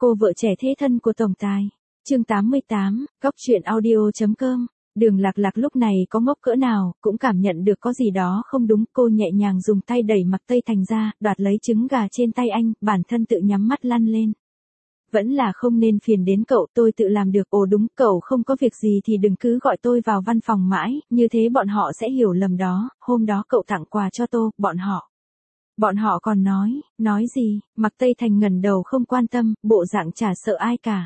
Cô vợ trẻ thế thân của tổng tài. Chương 88, Góc truyện audio.com. Đường Lạc Lạc lúc này có ngốc cỡ nào, cũng cảm nhận được có gì đó không đúng. Cô nhẹ nhàng dùng tay đẩy Mạc Tây Thành ra, đoạt lấy trứng gà trên tay anh, bản thân tự nhắm mắt lăn lên. Vẫn là không nên phiền đến cậu, tôi tự làm được. Ồ đúng, cậu không có việc gì thì đừng cứ gọi tôi vào văn phòng mãi, như thế bọn họ sẽ hiểu lầm đó. Hôm đó cậu tặng quà cho tôi, Bọn họ còn nói gì? Mạc Tây Thành ngẩng đầu không quan tâm, bộ dạng chả sợ ai cả.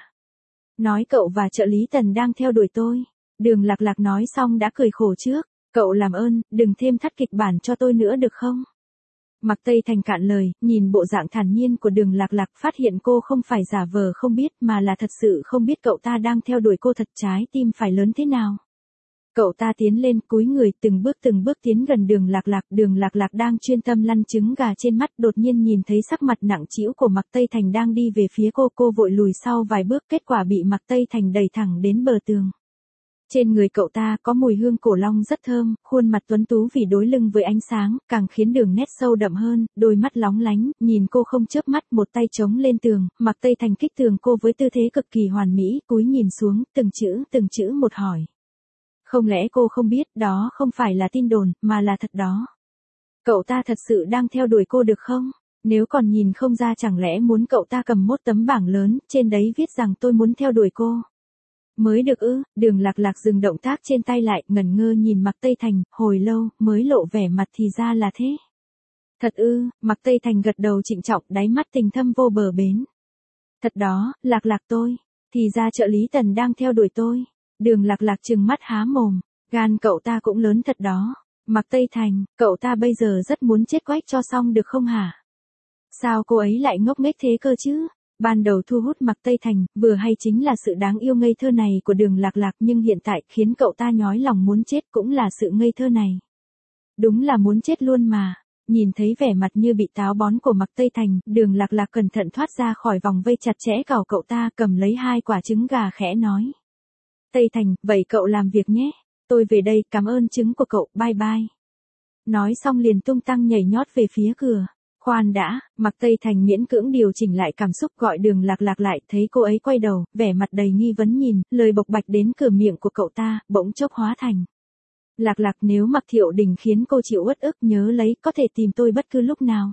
Nói cậu và trợ lý Tần đang theo đuổi tôi. Đường Lạc Lạc nói xong đã cười khổ trước. Cậu làm ơn, đừng thêm thắt kịch bản cho tôi nữa được không? Mạc Tây Thành cạn lời, nhìn bộ dạng thản nhiên của Đường Lạc Lạc, phát hiện cô không phải giả vờ không biết mà là thật sự không biết cậu ta đang theo đuổi cô, thật trái tim phải lớn thế nào. Cậu ta tiến lên, cúi người từng bước tiến gần Đường Lạc Lạc. Đường Lạc Lạc đang chuyên tâm lăn trứng gà trên mắt, đột nhiên nhìn thấy sắc mặt nặng trĩu của Mạc Tây Thành đang đi về phía cô vội lùi sau vài bước, kết quả bị Mạc Tây Thành đẩy thẳng đến bờ tường. Trên người cậu ta có mùi hương cổ long rất thơm, khuôn mặt tuấn tú vì đối lưng với ánh sáng, càng khiến đường nét sâu đậm hơn, đôi mắt lóng lánh, nhìn cô không chớp mắt, một tay chống lên tường. Mạc Tây Thành kích tường cô với tư thế cực kỳ hoàn mỹ, cúi nhìn xuống, từng chữ một hỏi. Không lẽ cô không biết đó không phải là tin đồn, mà là thật đó? Cậu ta thật sự đang theo đuổi cô được không? Nếu còn nhìn không ra chẳng lẽ muốn cậu ta cầm một tấm bảng lớn, trên đấy viết rằng tôi muốn theo đuổi cô? Mới được ư? Đường Lạc Lạc dừng động tác trên tay lại, ngẩn ngơ nhìn Mạc Tây Thành, hồi lâu, mới lộ vẻ mặt thì ra là thế. Thật ư? Mạc Tây Thành gật đầu trịnh trọng, đáy mắt tình thâm vô bờ bến. Thật đó, Lạc Lạc tôi. Thì ra trợ lý Tần đang theo đuổi tôi. Đường Lạc Lạc trừng mắt há mồm, gan cậu ta cũng lớn thật đó. Mạc Tây Thành, cậu ta bây giờ rất muốn chết quách cho xong được không hả? Sao cô ấy lại ngốc nghếch thế cơ chứ? Ban đầu thu hút Mạc Tây Thành, vừa hay chính là sự đáng yêu ngây thơ này của Đường Lạc Lạc, nhưng hiện tại khiến cậu ta nhói lòng muốn chết cũng là sự ngây thơ này. Đúng là muốn chết luôn mà. Nhìn thấy vẻ mặt như bị táo bón của Mạc Tây Thành, Đường Lạc Lạc cẩn thận thoát ra khỏi vòng vây chặt chẽ cào cậu ta, cầm lấy 2 quả trứng gà khẽ nói. Tây Thành, vậy cậu làm việc nhé. Tôi về đây, cảm ơn trứng của cậu, bye bye. Nói xong liền tung tăng nhảy nhót về phía cửa. Khoan đã, Mạc Tây Thành miễn cưỡng điều chỉnh lại cảm xúc, gọi Đường Lạc Lạc lại, thấy cô ấy quay đầu, vẻ mặt đầy nghi vấn nhìn, lời bộc bạch đến cửa miệng của cậu ta, bỗng chốc hóa thành. Lạc Lạc, nếu Mạc Thiệu Đình khiến cô chịu uất ức, nhớ lấy, có thể tìm tôi bất cứ lúc nào.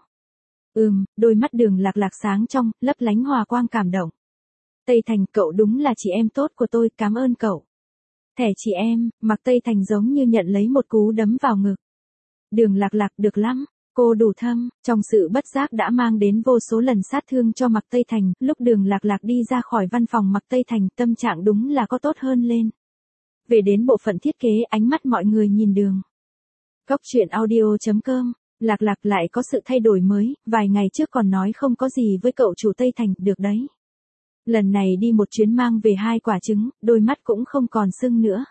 Đôi mắt Đường Lạc Lạc sáng trong, lấp lánh hòa quang cảm động. Tây Thành, cậu đúng là chị em tốt của tôi, cảm ơn cậu. Thẻ chị em, Mạc Tây Thành giống như nhận lấy một cú đấm vào ngực. Đường Lạc Lạc, được lắm, cô đủ thâm, trong sự bất giác đã mang đến vô số lần sát thương cho Mạc Tây Thành. Lúc Đường Lạc Lạc đi ra khỏi văn phòng Mạc Tây Thành, tâm trạng đúng là có tốt hơn lên. Về đến bộ phận thiết kế, ánh mắt mọi người nhìn Đường. Góc truyện audio.com. Lạc Lạc lại có sự thay đổi mới, vài ngày trước còn nói không có gì với cậu chủ Tây Thành, được đấy. Lần này đi một chuyến mang về 2 quả trứng, đôi mắt cũng không còn sưng nữa.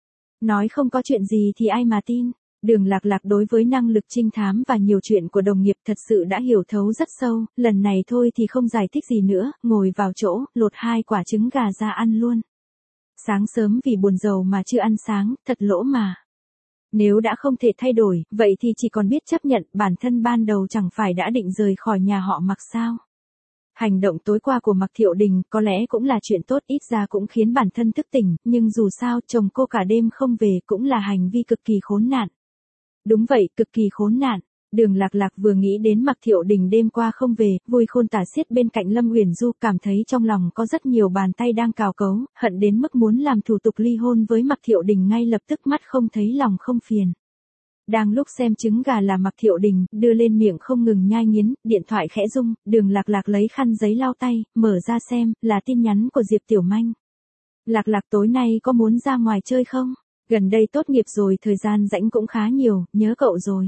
Nói không có chuyện gì thì ai mà tin. Đường Lạc Lạc đối với năng lực trinh thám và nhiều chuyện của đồng nghiệp thật sự đã hiểu thấu rất sâu, lần này thôi thì không giải thích gì nữa, ngồi vào chỗ, lột 2 quả trứng gà ra ăn luôn. Sáng sớm vì buồn rầu mà chưa ăn sáng, thật lỗ mà. Nếu đã không thể thay đổi, vậy thì chỉ còn biết chấp nhận, bản thân ban đầu chẳng phải đã định rời khỏi nhà họ Mạc sao. Hành động tối qua của Mạc Thiệu Đình có lẽ cũng là chuyện tốt, ít ra cũng khiến bản thân thức tỉnh, nhưng dù sao chồng cô cả đêm không về cũng là hành vi cực kỳ khốn nạn. Đúng vậy, cực kỳ khốn nạn. Đường Lạc Lạc vừa nghĩ đến Mạc Thiệu Đình đêm qua không về, vui khôn tả xiết bên cạnh Lâm Uyển Du, cảm thấy trong lòng có rất nhiều bàn tay đang cào cấu, hận đến mức muốn làm thủ tục ly hôn với Mạc Thiệu Đình ngay lập tức, mắt không thấy lòng không phiền. Đang lúc xem trứng gà là Mạc Thiệu Đình, đưa lên miệng không ngừng nhai nghiến, điện thoại khẽ rung, Đường Lạc Lạc lấy khăn giấy lau tay, mở ra xem, là tin nhắn của Diệp Tiểu Manh. Lạc Lạc, tối nay có muốn ra ngoài chơi không? Gần đây tốt nghiệp rồi, thời gian rảnh cũng khá nhiều, nhớ cậu rồi.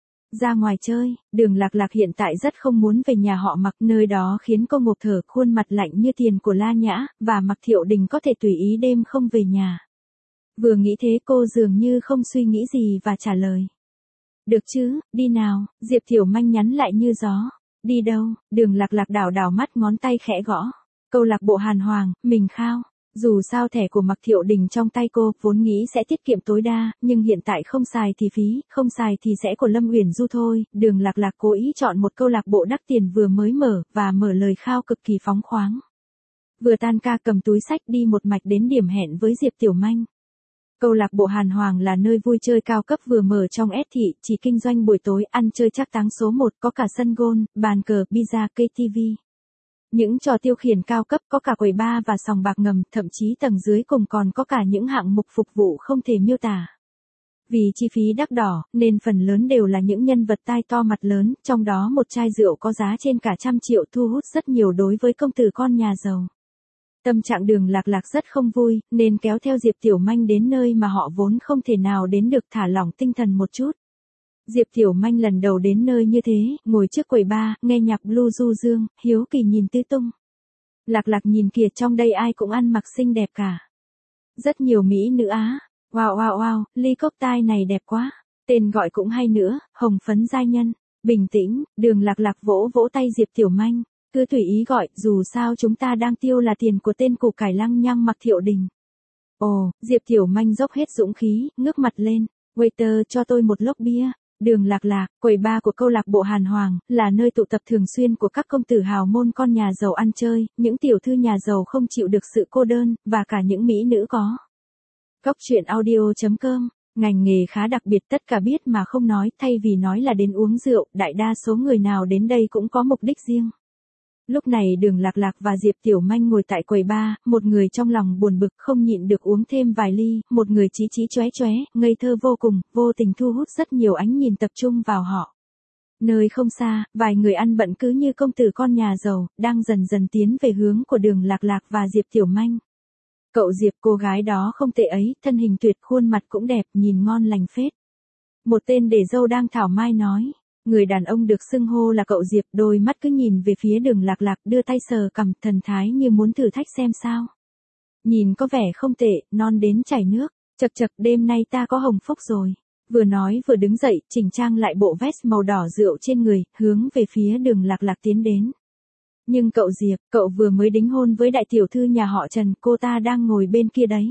Ra ngoài chơi, Đường Lạc Lạc hiện tại rất không muốn về nhà họ Mạc, nơi đó khiến cô ngộp thở, khuôn mặt lạnh như tiền của La Nhã, và Mạc Thiệu Đình có thể tùy ý đêm không về nhà. Vừa nghĩ thế cô dường như không suy nghĩ gì và trả lời. Được chứ, đi nào, Diệp Tiểu Manh nhắn lại như gió. Đi đâu? Đường Lạc Lạc đảo mắt, ngón tay khẽ gõ. Câu lạc bộ Hàn Hoàng, mình khao. Dù sao thẻ của Mạc Thiệu Đình trong tay cô, vốn nghĩ sẽ tiết kiệm tối đa, nhưng hiện tại không xài thì phí, không xài thì sẽ của Lâm Uyển Du thôi. Đường Lạc Lạc cố ý chọn một câu lạc bộ đắt tiền vừa mới mở, và mở lời khao cực kỳ phóng khoáng. Vừa tan ca cầm túi sách đi một mạch đến điểm hẹn với Diệp Tiểu Manh. Câu lạc bộ Hàn Hoàng là nơi vui chơi cao cấp vừa mở trong S thị, chỉ kinh doanh buổi tối, ăn chơi trác táng số 1, có cả sân golf, bàn cờ, pizza, cây TV. Những trò tiêu khiển cao cấp, có cả quầy bar và sòng bạc ngầm, thậm chí tầng dưới cùng còn có cả những hạng mục phục vụ không thể miêu tả. Vì chi phí đắt đỏ, nên phần lớn đều là những nhân vật tai to mặt lớn, trong đó một chai rượu có giá trên cả 100 triệu thu hút rất nhiều đối với công tử con nhà giàu. Tâm trạng Đường Lạc Lạc rất không vui, nên kéo theo Diệp Tiểu Manh đến nơi mà họ vốn không thể nào đến được, thả lỏng tinh thần một chút. Diệp Tiểu Manh lần đầu đến nơi như thế, ngồi trước quầy bar, nghe nhạc blue du dương, hiếu kỳ nhìn tứ tung. Lạc Lạc nhìn kìa, trong đây ai cũng ăn mặc xinh đẹp cả. Rất nhiều mỹ nữ Á. Wow wow wow, ly cốc tai này đẹp quá. Tên gọi cũng hay nữa, hồng phấn giai nhân. Bình tĩnh, Đường Lạc Lạc vỗ vỗ tay Diệp Tiểu Manh. Cứ tùy ý gọi, dù sao chúng ta đang tiêu là tiền của tên củ cải lăng nhăng mặc Thiệu Đình. Ồ, Diệp Tiểu Manh dốc hết dũng khí, ngước mặt lên. Waiter cho tôi một lốc bia. Đường Lạc Lạc, quầy bar của câu lạc bộ Hàn Hoàng, là nơi tụ tập thường xuyên của các công tử hào môn con nhà giàu ăn chơi, những tiểu thư nhà giàu không chịu được sự cô đơn, và cả những mỹ nữ có. Góc truyện audio.com, ngành nghề khá đặc biệt, tất cả biết mà không nói, thay vì nói là đến uống rượu, đại đa số người nào đến đây cũng có mục đích riêng. Lúc này Đường Lạc Lạc và Diệp Tiểu Manh ngồi tại quầy bar, một người trong lòng buồn bực không nhịn được uống thêm vài ly, một người chí chí chóe chóe, ngây thơ vô cùng, vô tình thu hút rất nhiều ánh nhìn tập trung vào họ. Nơi không xa, vài người ăn bận cứ như công tử con nhà giàu, đang dần dần tiến về hướng của Đường Lạc Lạc và Diệp Tiểu Manh. Cậu Diệp, cô gái đó không tệ ấy, thân hình tuyệt, khuôn mặt cũng đẹp, nhìn ngon lành phết. Một tên để dâu đang thảo mai nói. Người đàn ông được xưng hô là cậu Diệp, đôi mắt cứ nhìn về phía Đường Lạc Lạc, đưa tay sờ cằm, thần thái như muốn thử thách xem sao. Nhìn có vẻ không tệ, non đến chảy nước. Chậc chậc, đêm nay ta có hồng phúc rồi. Vừa nói vừa đứng dậy, chỉnh trang lại bộ vest màu đỏ rượu trên người, hướng về phía Đường Lạc Lạc tiến đến. Nhưng cậu Diệp, cậu vừa mới đính hôn với đại tiểu thư nhà họ Trần, cô ta đang ngồi bên kia đấy.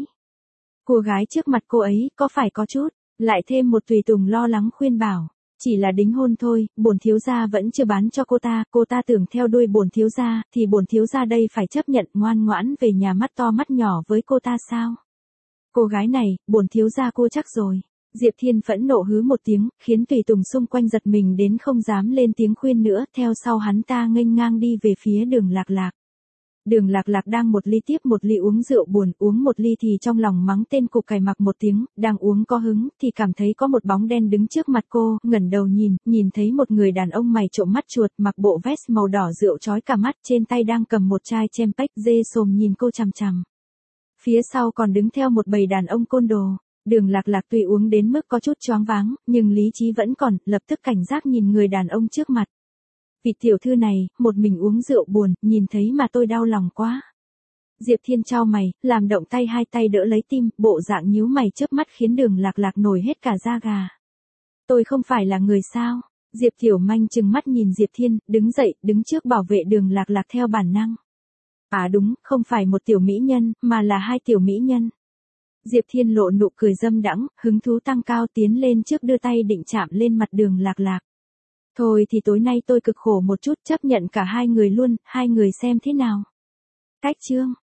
Cô gái trước mặt cô ấy, có phải có chút, lại thêm một tùy tùng lo lắng khuyên bảo. Chỉ là đính hôn thôi, bổn thiếu gia vẫn chưa bán cho cô ta tưởng theo đuôi bổn thiếu gia, thì bổn thiếu gia đây phải chấp nhận ngoan ngoãn về nhà mắt to mắt nhỏ với cô ta sao? Cô gái này, bổn thiếu gia cô chắc rồi. Diệp Thiên phẫn nộ hứ một tiếng, khiến tùy tùng xung quanh giật mình đến không dám lên tiếng khuyên nữa, theo sau hắn ta nghênh ngang đi về phía Đường Lạc Lạc. Đường Lạc Lạc đang một ly tiếp một ly uống rượu buồn, uống một ly thì trong lòng mắng tên cục cải mặc một tiếng, đang uống có hứng, thì cảm thấy có một bóng đen đứng trước mặt cô, ngẩng đầu nhìn thấy một người đàn ông mày trộm mắt chuột, mặc bộ vest màu đỏ rượu chói cả mắt, trên tay đang cầm một chai champagne, dê sồm nhìn cô chằm chằm. Phía sau còn đứng theo một bầy đàn ông côn đồ. Đường Lạc Lạc tuy uống đến mức có chút choáng váng, nhưng lý trí vẫn còn, lập tức cảnh giác nhìn người đàn ông trước mặt. Vị tiểu thư này, một mình uống rượu buồn, nhìn thấy mà tôi đau lòng quá. Diệp Thiên chau mày, làm động tay hai tay đỡ lấy tim, bộ dạng nhíu mày chớp mắt khiến Đường Lạc Lạc nổi hết cả da gà. Tôi không phải là người sao? Diệp Tiểu Manh trừng mắt nhìn Diệp Thiên, đứng dậy, đứng trước bảo vệ Đường Lạc Lạc theo bản năng. À đúng, không phải một tiểu mỹ nhân, mà là hai tiểu mỹ nhân. Diệp Thiên lộ nụ cười dâm đãng, hứng thú tăng cao tiến lên trước đưa tay định chạm lên mặt Đường Lạc Lạc. Thôi thì tối nay tôi cực khổ một chút, chấp nhận cả hai người luôn, hai người xem thế nào. Cách chương.